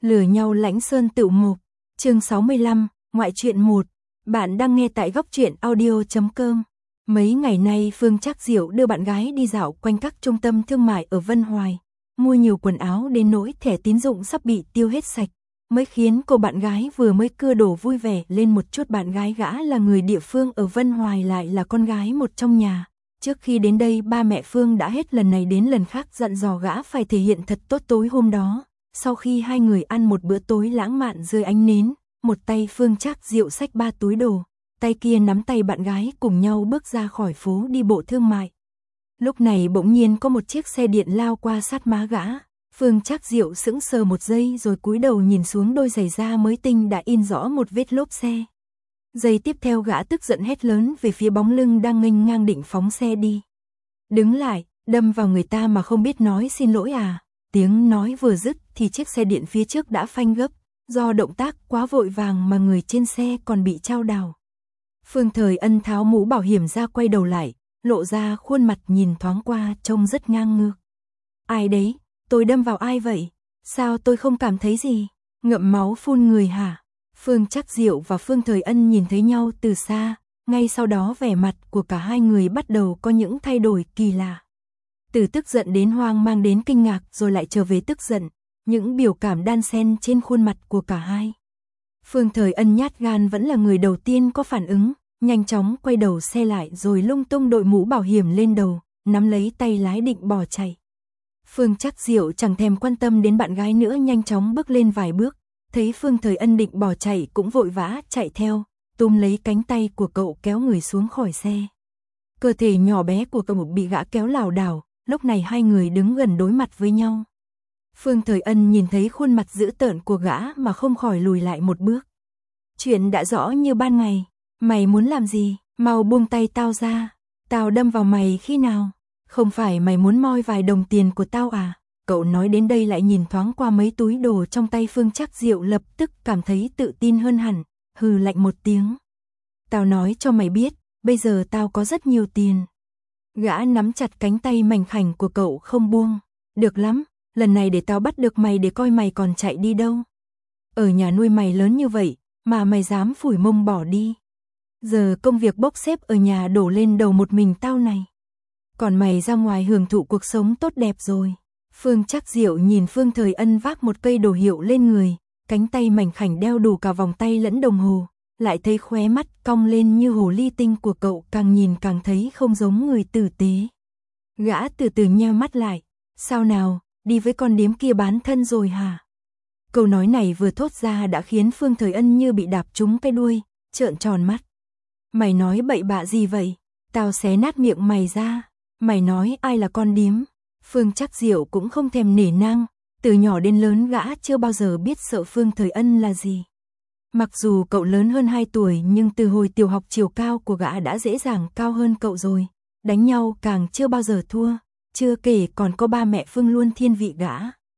Lừa nhau Lãnh Sơn Tựu Mục, chương 65, ngoại truyện 1. Bạn đang nghe tại góc truyện audio.com. Mấy ngày nay Phương Trác Diệu đưa bạn gái đi dạo quanh các trung tâm thương mại ở Vân Hoài, mua nhiều quần áo đến nỗi thẻ tín dụng sắp bị tiêu hết sạch, mới khiến cô bạn gái vừa mới cưa đổ vui vẻ lên một chút. Bạn gái gã là người địa phương ở Vân Hoài, lại là con gái một trong nhà. Trước khi đến đây ba mẹ Phương đã hết lần này đến lần khác dặn dò gã phải thể hiện thật tốt. Tối hôm đó, sau khi hai người ăn một bữa tối lãng mạn dưới ánh nến, một tay Phương Trác Diệu xách 3 túi đồ, tay kia nắm tay bạn gái cùng nhau bước ra khỏi phố đi bộ thương mại. Lúc này bỗng nhiên có một chiếc xe điện lao qua sát má gã. Phương Trác Diệu sững sờ một giây rồi cúi đầu nhìn xuống đôi giày da mới tinh đã in rõ một vết lốp xe. Giây tiếp theo gã tức giận hét lớn về phía bóng lưng đang nghênh ngang định phóng xe đi. Đứng lại, đâm vào người ta mà không biết nói xin lỗi à? Tiếng nói vừa dứt thì chiếc xe điện phía trước đã phanh gấp, do động tác quá vội vàng mà người trên xe còn bị chao đảo. Phương Thời Ân tháo mũ bảo hiểm ra, quay đầu lại, lộ ra khuôn mặt nhìn thoáng qua trông rất ngang ngược. Ai đấy, tôi đâm vào ai vậy? Sao tôi không cảm thấy gì? Ngậm máu phun người hả? Phương Trác Diệu và Phương Thời Ân nhìn thấy nhau từ xa, ngay sau đó vẻ mặt của cả hai người bắt đầu có những thay đổi kỳ lạ. Từ tức giận đến hoang mang đến kinh ngạc rồi lại trở về tức giận, những biểu cảm đan xen trên khuôn mặt của cả hai. Phương Thời Ân nhát gan vẫn là người đầu tiên có phản ứng, nhanh chóng quay đầu xe lại rồi lung tung đội mũ bảo hiểm lên đầu, nắm lấy tay lái định bỏ chạy. Phương Trác Diệu chẳng thèm quan tâm đến bạn gái nữa, nhanh chóng bước lên vài bước, thấy Phương Thời Ân định bỏ chạy cũng vội vã chạy theo, túm lấy cánh tay của cậu kéo người xuống khỏi xe. Cơ thể nhỏ bé của cậu bị gã kéo lảo đảo, lúc này hai người đứng gần đối mặt với nhau. Phương Thời Ân nhìn thấy khuôn mặt dữ tợn của gã mà không khỏi lùi lại một bước. Chuyện đã rõ như ban ngày, mày muốn làm gì? Mau buông tay tao ra, tao đâm vào mày khi nào? Không phải mày muốn moi vài đồng tiền của tao à? Cậu nói đến đây lại nhìn thoáng qua mấy túi đồ trong tay Phương Trác Diệu, lập tức cảm thấy tự tin hơn hẳn, hừ lạnh một tiếng. Tao nói cho mày biết, bây giờ tao có rất nhiều tiền. Gã nắm chặt cánh tay mảnh khảnh của cậu không buông. Được lắm, lần này để tao bắt được mày để coi mày còn chạy đi đâu. Ở nhà nuôi mày lớn như vậy, mà mày dám phủi mông bỏ đi. Giờ công việc bốc xếp ở nhà đổ lên đầu một mình tao này. Còn mày ra ngoài hưởng thụ cuộc sống tốt đẹp rồi. Phương Trác Diệu nhìn Phương Thời Ân vác một cây đồ hiệu lên người, cánh tay mảnh khảnh đeo đủ cả vòng tay lẫn đồng hồ, lại thấy khóe mắt cong lên như hồ ly tinh của cậu càng nhìn càng thấy không giống người tử tế. Gã từ từ nheo mắt lại, sao nào, đi với con điếm kia bán thân rồi hả? Câu nói này vừa thốt ra đã khiến Phương Thời Ân như bị đạp trúng cái đuôi, trợn tròn mắt. Mày nói bậy bạ gì vậy? Tao xé nát miệng mày ra. Mày nói ai là con điếm? Phương Trác Diệu cũng không thèm nể nang, từ nhỏ đến lớn gã chưa bao giờ biết sợ Phương Thời Ân là gì. Mặc dù cậu lớn hơn 2 tuổi nhưng từ hồi tiểu học chiều cao của gã đã dễ dàng cao hơn cậu rồi, đánh nhau càng chưa bao giờ thua, chưa kể còn có ba mẹ Phương luôn thiên vị gã.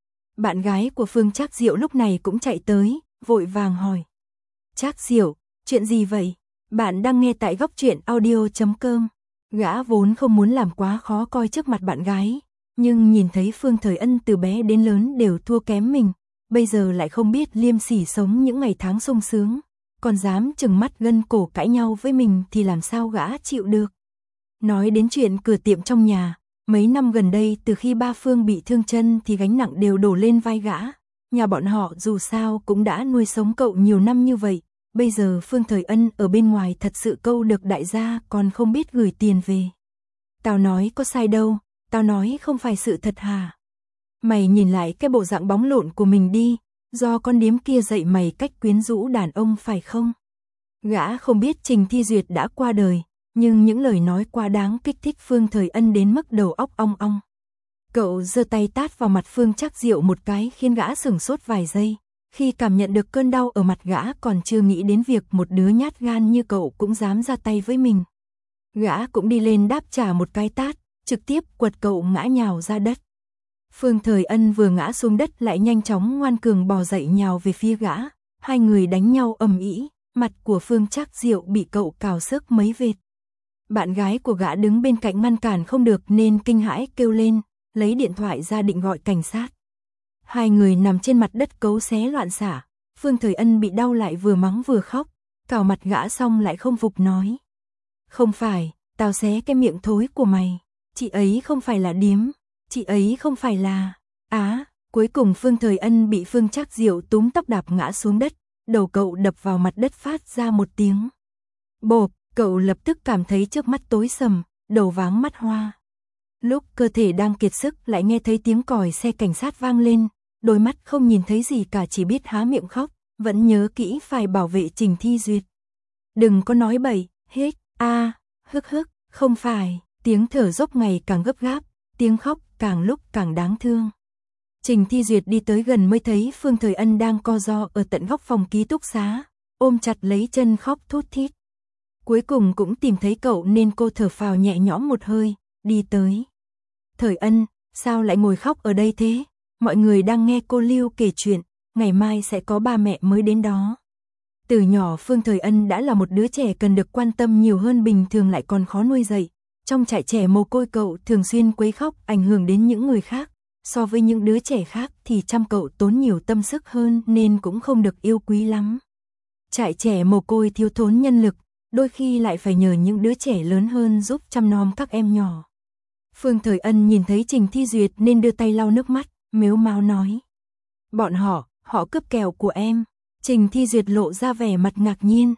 Bạn gái của Phương Trác Diệu lúc này cũng chạy tới, vội vàng hỏi. Trác Diệu, chuyện gì vậy? Bạn đang nghe tại góc truyện audio.com. Gã vốn không muốn làm quá khó coi trước mặt bạn gái, nhưng nhìn thấy Phương Thời Ân từ bé đến lớn đều thua kém mình, bây giờ lại không biết liêm sỉ sống những ngày tháng sung sướng, còn dám trừng mắt gân cổ cãi nhau với mình thì làm sao gã chịu được. Nói đến chuyện cửa tiệm trong nhà, mấy năm gần đây từ khi ba Phương bị thương chân thì gánh nặng đều đổ lên vai gã. Nhà bọn họ dù sao cũng đã nuôi sống cậu nhiều năm như vậy, bây giờ Phương Thời Ân ở bên ngoài thật sự câu được đại gia còn không biết gửi tiền về. Tao nói có sai đâu, tao nói không phải sự thật hả? Mày nhìn lại cái bộ dạng bóng lộn của mình đi, do con điếm kia dạy mày cách quyến rũ đàn ông phải không? Gã không biết Trình Thi Duyệt đã qua đời, nhưng những lời nói quá đáng kích thích Phương Thời Ân đến mức đầu óc ong ong. Cậu giơ tay tát vào mặt Phương Trác Diệu một cái khiến gã sửng sốt vài giây. Khi cảm nhận được cơn đau ở mặt gã còn chưa nghĩ đến việc một đứa nhát gan như cậu cũng dám ra tay với mình. Gã cũng đi lên đáp trả một cái tát, trực tiếp quật cậu ngã nhào ra đất. Phương Thời Ân vừa ngã xuống đất lại nhanh chóng ngoan cường bò dậy nhào về phía gã. Hai người đánh nhau ầm ĩ, mặt của Phương Trác Diệu bị cậu cào xước mấy vệt. Bạn gái của gã đứng bên cạnh ngăn cản không được nên kinh hãi kêu lên, lấy điện thoại ra định gọi cảnh sát. Hai người nằm trên mặt đất cấu xé loạn xả, Phương Thời Ân bị đau lại vừa mắng vừa khóc, cào mặt gã xong lại không phục nói. Không phải, tao xé cái miệng thối của mày, chị ấy không phải là điếm, chị ấy không phải là... Cuối cùng Phương Thời Ân bị Phương Trác Diệu túm tóc đạp ngã xuống đất, đầu cậu đập vào mặt đất phát ra một tiếng. Bộp, cậu lập tức cảm thấy trước mắt tối sầm, đầu váng mắt hoa. Lúc cơ thể đang kiệt sức lại nghe thấy tiếng còi xe cảnh sát vang lên, đôi mắt không nhìn thấy gì cả chỉ biết há miệng khóc, vẫn nhớ kỹ phải bảo vệ Trình Thi Duyệt. Đừng có nói bậy, hít, hức hức, không phải, tiếng thở dốc ngày càng gấp gáp, tiếng khóc càng lúc càng đáng thương. Trình Thi Duyệt đi tới gần mới thấy Phương Thời Ân đang co ro ở tận góc phòng ký túc xá, ôm chặt lấy chân khóc thút thít. Cuối cùng cũng tìm thấy cậu nên cô thở phào nhẹ nhõm một hơi, đi tới. Thời Ân, sao lại ngồi khóc ở đây thế? Mọi người đang nghe cô Lưu kể chuyện, ngày mai sẽ có ba mẹ mới đến đó. Từ nhỏ Phương Thời Ân đã là một đứa trẻ cần được quan tâm nhiều hơn bình thường lại còn khó nuôi dạy. Trong trại trẻ mồ côi cậu thường xuyên quấy khóc ảnh hưởng đến những người khác. So với những đứa trẻ khác thì chăm cậu tốn nhiều tâm sức hơn nên cũng không được yêu quý lắm. Trại trẻ mồ côi thiếu thốn nhân lực, đôi khi lại phải nhờ những đứa trẻ lớn hơn giúp chăm nom các em nhỏ. Phương Thời Ân nhìn thấy Trình Thi Duyệt nên đưa tay lau nước mắt, mếu máo nói. Bọn họ cướp kẹo của em. Trình Thi Duyệt lộ ra vẻ mặt ngạc nhiên.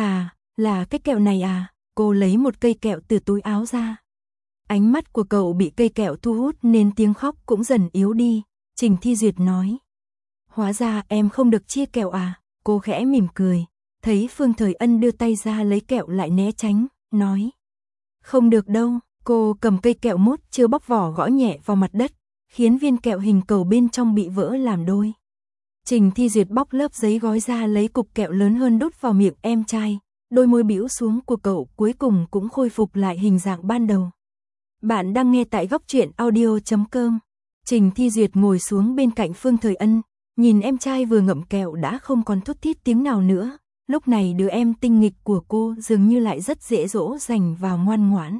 Là cái kẹo này à? Cô lấy một cây kẹo từ túi áo ra. Ánh mắt của cậu bị cây kẹo thu hút nên tiếng khóc cũng dần yếu đi. Trình Thi Duyệt nói. Hóa ra em không được chia kẹo à? Cô khẽ mỉm cười. Thấy Phương Thời Ân đưa tay ra lấy kẹo lại né tránh, nói. Không được đâu. Cô cầm cây kẹo mút chưa bóc vỏ gõ nhẹ vào mặt đất, khiến viên kẹo hình cầu bên trong bị vỡ làm đôi. Trình Thi Duyệt bóc lớp giấy gói ra lấy cục kẹo lớn hơn đút vào miệng em trai, đôi môi bĩu xuống của cậu cuối cùng cũng khôi phục lại hình dạng ban đầu. Bạn đang nghe tại góc truyện audio.com. Trình Thi Duyệt ngồi xuống bên cạnh Phương Thời Ân, nhìn em trai vừa ngậm kẹo đã không còn thút thít tiếng nào nữa. Lúc này đứa em tinh nghịch của cô dường như lại rất dễ dỗ dành và ngoan ngoãn.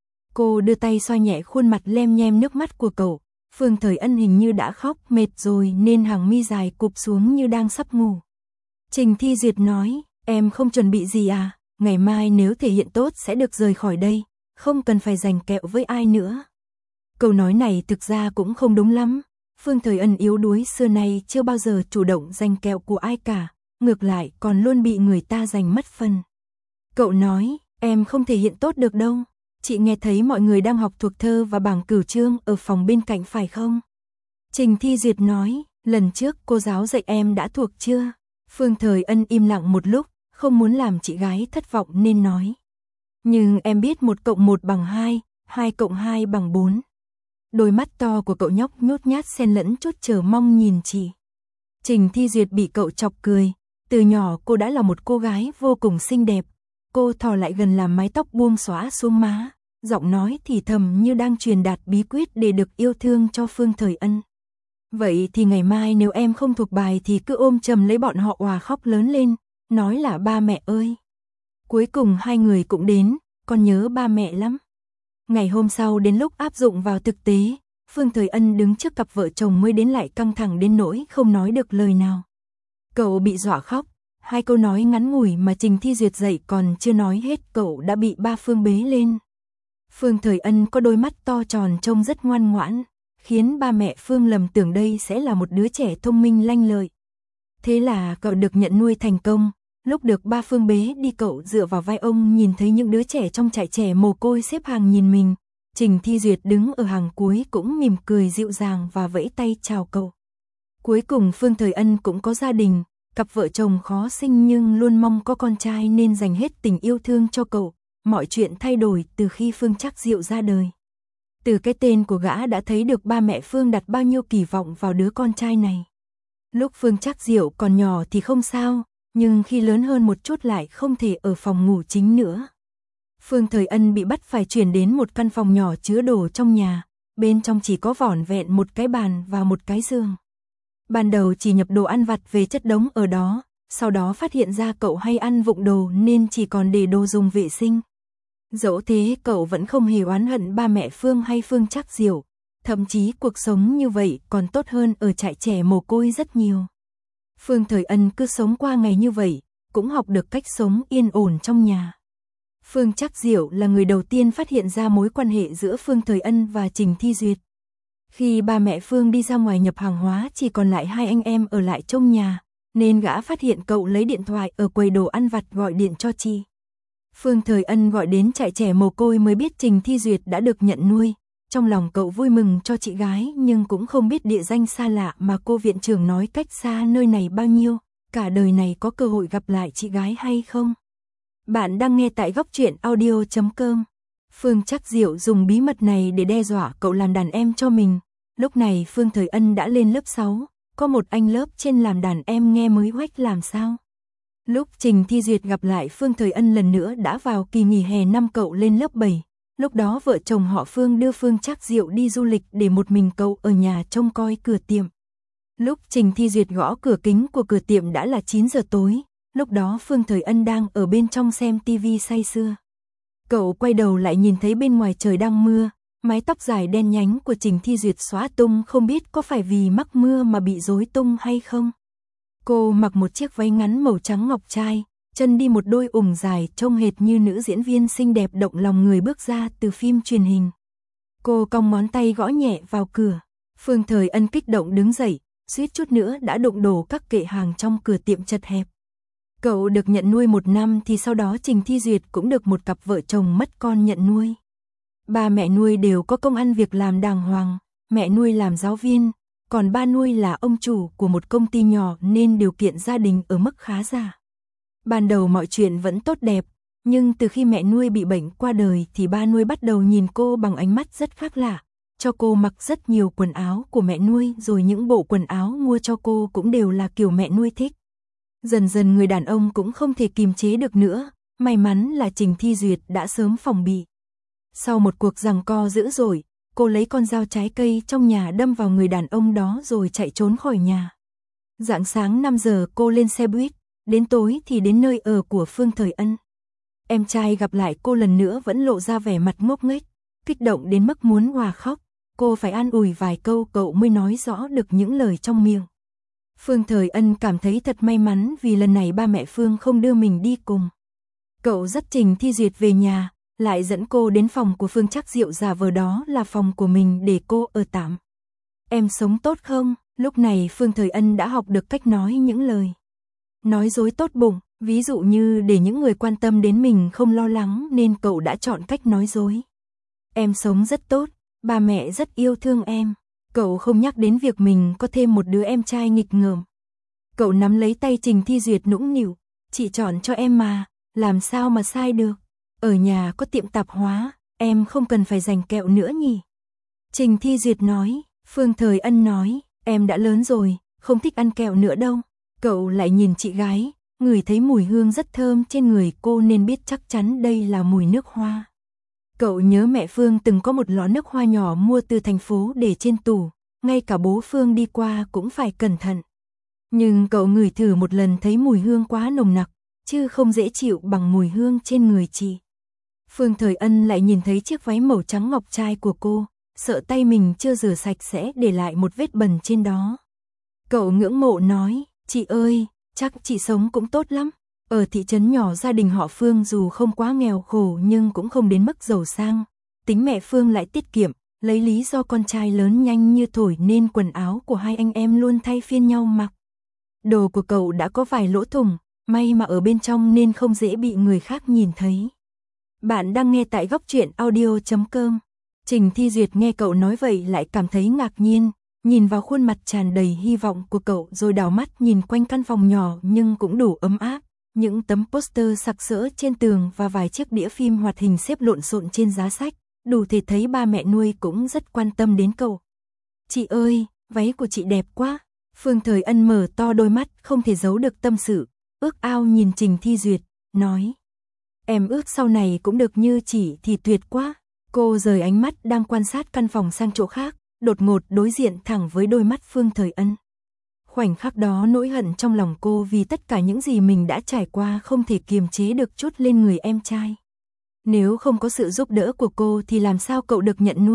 Cô đưa tay xoa nhẹ khuôn mặt lem nhem nước mắt của cậu. Phương Thời Ân hình như đã khóc mệt rồi nên hàng mi dài cụp xuống như đang sắp ngủ. Trình Thi Duyệt nói, em không chuẩn bị gì à? Ngày mai nếu thể hiện tốt sẽ được rời khỏi đây, không cần phải giành kẹo với ai nữa. Câu nói này thực ra cũng không đúng lắm. Phương Thời Ân yếu đuối xưa nay chưa bao giờ chủ động giành kẹo của ai cả, ngược lại còn luôn bị người ta giành mất phần. Cậu nói, em không thể hiện tốt được đâu. Chị nghe thấy mọi người đang học thuộc thơ và bảng cửu chương ở phòng bên cạnh phải không? Trình Thi Duyệt nói, lần trước cô giáo dạy em đã thuộc chưa? Phương Thời Ân im lặng một lúc, không muốn làm chị gái thất vọng nên nói. Nhưng em biết 1 + 1 = 2, 2 + 2 = 4. Đôi mắt to của cậu nhóc nhút nhát xen lẫn chút chờ mong nhìn chị. Trình Thi Duyệt bị cậu chọc cười, từ nhỏ cô đã là một cô gái vô cùng xinh đẹp. Cô thò lại gần làm mái tóc buông xõa xuống má, giọng nói thì thầm như đang truyền đạt bí quyết để được yêu thương cho Phương Thời Ân. Vậy thì ngày mai nếu em không thuộc bài thì cứ ôm chầm lấy bọn họ òa khóc lớn lên, nói là ba mẹ ơi. Cuối cùng hai người cũng đến, con nhớ ba mẹ lắm. Ngày hôm sau đến lúc áp dụng vào thực tế, Phương Thời Ân đứng trước cặp vợ chồng mới đến lại căng thẳng đến nỗi không nói được lời nào. Cậu bị dọa khóc. 2 câu nói ngắn ngủi mà Trình Thi Duyệt dạy còn chưa nói hết cậu đã bị ba Phương bế lên. Phương Thời Ân có đôi mắt to tròn trông rất ngoan ngoãn, khiến ba mẹ Phương lầm tưởng đây sẽ là một đứa trẻ thông minh lanh lợi. Thế là cậu được nhận nuôi thành công. Lúc được ba Phương bế đi cậu dựa vào vai ông nhìn thấy những đứa trẻ trong trại trẻ mồ côi xếp hàng nhìn mình. Trình Thi Duyệt đứng ở hàng cuối cũng mỉm cười dịu dàng và vẫy tay chào cậu. Cuối cùng Phương Thời Ân cũng có gia đình. Cặp vợ chồng khó sinh nhưng luôn mong có con trai nên dành hết tình yêu thương cho cậu. Mọi chuyện thay đổi từ khi Phương Trác Diệu ra đời. Từ cái tên của gã đã thấy được ba mẹ Phương đặt bao nhiêu kỳ vọng vào đứa con trai này. Lúc Phương Trác Diệu còn nhỏ thì không sao, nhưng khi lớn hơn một chút lại không thể ở phòng ngủ chính nữa. Phương Thời Ân bị bắt phải chuyển đến một căn phòng nhỏ chứa đồ trong nhà, bên trong chỉ có vỏn vẹn một cái bàn và một cái giường. Ban đầu chỉ nhập đồ ăn vặt về chất đống ở đó, sau đó phát hiện ra cậu hay ăn vụng đồ nên chỉ còn để đồ dùng vệ sinh. Dẫu thế cậu vẫn không hề oán hận ba mẹ Phương hay Phương Trác Diệu, Thậm chí cuộc sống như vậy còn tốt hơn ở trại trẻ mồ côi rất nhiều. Phương Thời Ân cứ sống qua ngày như vậy, cũng học được cách sống yên ổn trong nhà. Phương Trắc Diệu là người đầu tiên phát hiện ra mối quan hệ giữa Phương Thời Ân và Trình Thi Duyệt. Khi ba mẹ Phương đi ra ngoài nhập hàng hóa chỉ còn lại hai anh em ở lại trong nhà, nên gã phát hiện cậu lấy điện thoại ở quầy đồ ăn vặt gọi điện cho chị. Phương Thời Ân gọi đến trại trẻ mồ côi mới biết Trình Thi Duyệt đã được nhận nuôi. Trong lòng cậu vui mừng cho chị gái nhưng cũng không biết địa danh xa lạ mà cô viện trưởng nói cách xa nơi này bao nhiêu, cả đời này có cơ hội gặp lại chị gái hay không. Bạn đang nghe tại góc truyện audio.com. Phương Trắc Diệu dùng bí mật này để đe dọa cậu làm đàn em cho mình. Lúc này Phương Thời Ân đã lên lớp 6, có một anh lớp trên làm đàn em nghe mới huếch làm sao. Lúc Trình Thi Duyệt gặp lại Phương Thời Ân lần nữa đã vào kỳ nghỉ hè năm cậu lên lớp 7. Lúc đó vợ chồng họ Phương đưa Phương Trắc Diệu đi du lịch để một mình cậu ở nhà trông coi cửa tiệm. Lúc Trình Thi Duyệt gõ cửa kính của cửa tiệm đã là 9 giờ tối, lúc đó Phương Thời Ân đang ở bên trong xem tivi say sưa. Cậu quay đầu lại nhìn thấy bên ngoài trời đang mưa, mái tóc dài đen nhánh của Trình Thi Duyệt xõa tung không biết có phải vì mắc mưa mà bị rối tung hay không. Cô mặc một chiếc váy ngắn màu trắng ngọc trai, chân đi một đôi ủng dài trông hệt như nữ diễn viên xinh đẹp động lòng người bước ra từ phim truyền hình. Cô cong ngón tay gõ nhẹ vào cửa. Phương Thời Ân kích động đứng dậy, suýt chút nữa đã đụng đổ các kệ hàng trong cửa tiệm chật hẹp. Cậu được nhận nuôi 1 năm thì sau đó Trình Thi Duyệt cũng được một cặp vợ chồng mất con nhận nuôi. Ba mẹ nuôi đều có công ăn việc làm đàng hoàng, mẹ nuôi làm giáo viên, còn ba nuôi là ông chủ của một công ty nhỏ nên điều kiện gia đình ở mức khá giả. Ban đầu mọi chuyện vẫn tốt đẹp, nhưng từ khi mẹ nuôi bị bệnh qua đời thì ba nuôi bắt đầu nhìn cô bằng ánh mắt rất khác lạ, cho cô mặc rất nhiều quần áo của mẹ nuôi rồi những bộ quần áo mua cho cô cũng đều là kiểu mẹ nuôi thích. Dần dần người đàn ông cũng không thể kiềm chế được nữa, may mắn là Trình Thi Duyệt đã sớm phòng bị. Sau một cuộc giằng co dữ dội, cô lấy con dao trái cây trong nhà đâm vào người đàn ông đó rồi chạy trốn khỏi nhà. Rạng sáng 5 giờ cô lên xe buýt, đến tối thì đến nơi ở của Phương Thời Ân. Em trai gặp lại cô lần nữa vẫn lộ ra vẻ mặt ngốc nghếch, kích động đến mức muốn òa khóc. Cô phải an ủi vài câu cậu mới nói rõ được những lời trong miệng. Phương Thời Ân cảm thấy thật may mắn vì lần này ba mẹ Phương không đưa mình đi cùng. Cậu dắt Trình Thi Duyệt về nhà, lại dẫn cô đến phòng của Phương Trắc Diệu giả vờ đó là phòng của mình để cô ở tạm. Em sống tốt không? Lúc này Phương Thời Ân đã học được cách nói những lời nói dối tốt bụng, ví dụ như để những người quan tâm đến mình không lo lắng nên cậu đã chọn cách nói dối. Em sống rất tốt, ba mẹ rất yêu thương em. Cậu không nhắc đến việc mình có thêm một đứa em trai nghịch ngợm. Cậu nắm lấy tay Trình Thi Duyệt nũng nịu, chị chọn cho em mà, làm sao mà sai được. Ở nhà có tiệm tạp hóa, em không cần phải giành kẹo nữa nhỉ. Trình Thi Duyệt nói, Phương Thời Ân nói, em đã lớn rồi, không thích ăn kẹo nữa đâu. Cậu lại nhìn chị gái, ngửi thấy mùi hương rất thơm trên người cô nên biết chắc chắn đây là mùi nước hoa. Cậu nhớ mẹ Phương từng có một lọ nước hoa nhỏ mua từ thành phố để trên tủ, ngay cả bố Phương đi qua cũng phải cẩn thận. Nhưng cậu ngửi thử một lần thấy mùi hương quá nồng nặc, chứ không dễ chịu bằng mùi hương trên người chị. Phương Thời Ân lại nhìn thấy chiếc váy màu trắng ngọc trai của cô, sợ tay mình chưa rửa sạch sẽ để lại một vết bẩn trên đó. Cậu ngưỡng mộ nói, chị ơi, chắc chị sống cũng tốt lắm. Ở thị trấn nhỏ gia đình họ Phương dù không quá nghèo khổ nhưng cũng không đến mức giàu sang. Tính mẹ Phương lại tiết kiệm, lấy lý do con trai lớn nhanh như thổi nên quần áo của hai anh em luôn thay phiên nhau mặc. Đồ của cậu đã có vài lỗ thủng, may mà ở bên trong nên không dễ bị người khác nhìn thấy. Bạn đang nghe tại góc truyện audio.com. Trình Thi Duyệt nghe cậu nói vậy lại cảm thấy ngạc nhiên, nhìn vào khuôn mặt tràn đầy hy vọng của cậu rồi đảo mắt nhìn quanh căn phòng nhỏ nhưng cũng đủ ấm áp. Những tấm poster sặc sỡ trên tường và vài chiếc đĩa phim hoạt hình xếp lộn xộn trên giá sách, đủ thể thấy ba mẹ nuôi cũng rất quan tâm đến cậu. Chị ơi, váy của chị đẹp quá. Phương Thời Ân mở to đôi mắt không thể giấu được tâm sự, ước ao nhìn Trình Thi Duyệt, nói. Em ước sau này cũng được như chị thì tuyệt quá. Cô rời ánh mắt đang quan sát căn phòng sang chỗ khác, đột ngột đối diện thẳng với đôi mắt Phương Thời Ân. Khoảnh khắc đó nỗi hận trong lòng cô vì tất cả những gì mình đã trải qua không thể kiềm chế được trút lên người em trai. Nếu không có sự giúp đỡ của cô thì làm sao cậu được nhận nuôi,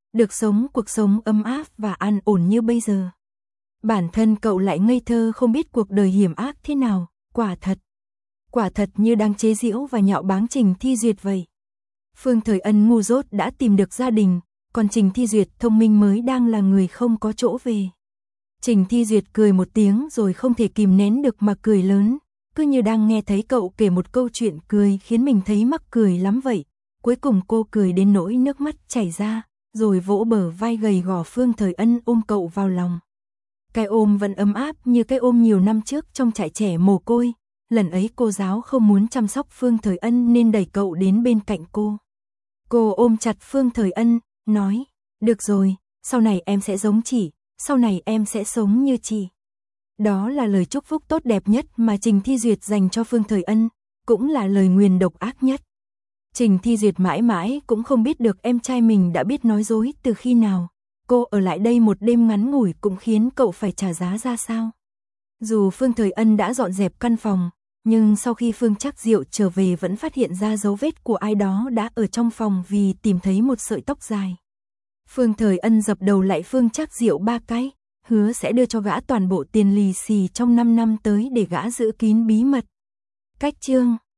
được sống cuộc sống ấm áp và an ổn như bây giờ. Bản thân cậu lại ngây thơ không biết cuộc đời hiểm ác thế nào, quả thật như đang chế giễu và nhạo báng Trình Thi Duyệt vậy. Phương Thời Ân ngu dốt đã tìm được gia đình, còn Trình Thi Duyệt thông minh mới đang là người không có chỗ về. Trình Thi Duyệt cười một tiếng rồi không thể kìm nén được mà cười lớn, cứ như đang nghe thấy cậu kể một câu chuyện cười khiến mình thấy mắc cười lắm vậy. Cuối cùng cô cười đến nỗi nước mắt chảy ra, rồi vỗ bờ vai gầy gò Phương Thời Ân ôm cậu vào lòng. Cái ôm vẫn ấm áp như cái ôm nhiều năm trước trong trại trẻ mồ côi. Lần ấy cô giáo không muốn chăm sóc Phương Thời Ân nên đẩy cậu đến bên cạnh cô. Cô ôm chặt Phương Thời Ân, nói, được rồi, sau này em sẽ giống chị, sau này em sẽ sống như chị. Đó là lời chúc phúc tốt đẹp nhất mà Trình Thi Duyệt dành cho Phương Thời Ân, cũng là lời nguyền độc ác nhất. Trình Thi Duyệt mãi mãi cũng không biết được em trai mình đã biết nói dối từ khi nào. Cô ở lại đây một đêm ngắn ngủi cũng khiến cậu phải trả giá ra sao. Dù Phương Thời Ân đã dọn dẹp căn phòng, nhưng sau khi Phương Trác Diệu trở về vẫn phát hiện ra dấu vết của ai đó đã ở trong phòng vì tìm thấy một sợi tóc dài. Phương Thời Ân dập đầu lại Phương Trác Diệu 3 cái, hứa sẽ đưa cho gã toàn bộ tiền lì xì trong 5 năm tới để gã giữ kín bí mật. Cách chương